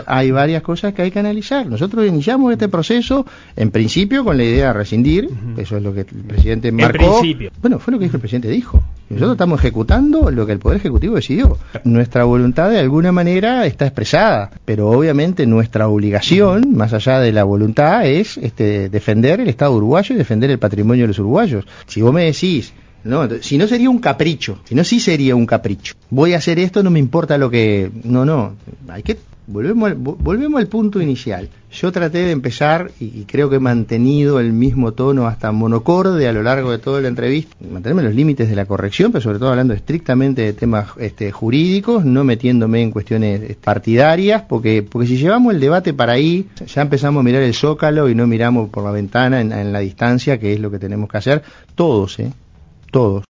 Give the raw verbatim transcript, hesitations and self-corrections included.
hay varias cosas que hay que analizar. Nosotros iniciamos este proceso, en principio, con la idea de rescindir, uh-huh. Eso es lo que el presidente marcó. En principio. Bueno, fue lo que dijo el presidente, dijo. Nosotros uh-huh. estamos ejecutando lo que el Poder Ejecutivo decidió. Nuestra voluntad, de alguna manera, está expresada, pero obviamente nuestra obligación, uh-huh. más allá de la voluntad, es este, defender el Estado uruguayo y defender el patrimonio de los uruguayos. Si vos me decís, no, entonces, si no sería un capricho, si no sí sería un capricho. Voy a hacer esto, no me importa lo que... No, no, hay que... Volvemos al, volvemos al punto inicial. Yo traté de empezar, y, y creo que he mantenido el mismo tono hasta monocorde a lo largo de toda la entrevista, mantenerme en los límites de la corrección, pero sobre todo hablando estrictamente de temas este, jurídicos, no metiéndome en cuestiones este, partidarias, porque porque si llevamos el debate para ahí, ya empezamos a mirar el zócalo y no miramos por la ventana en, en la distancia, que es lo que tenemos que hacer todos, ¿eh? Todos.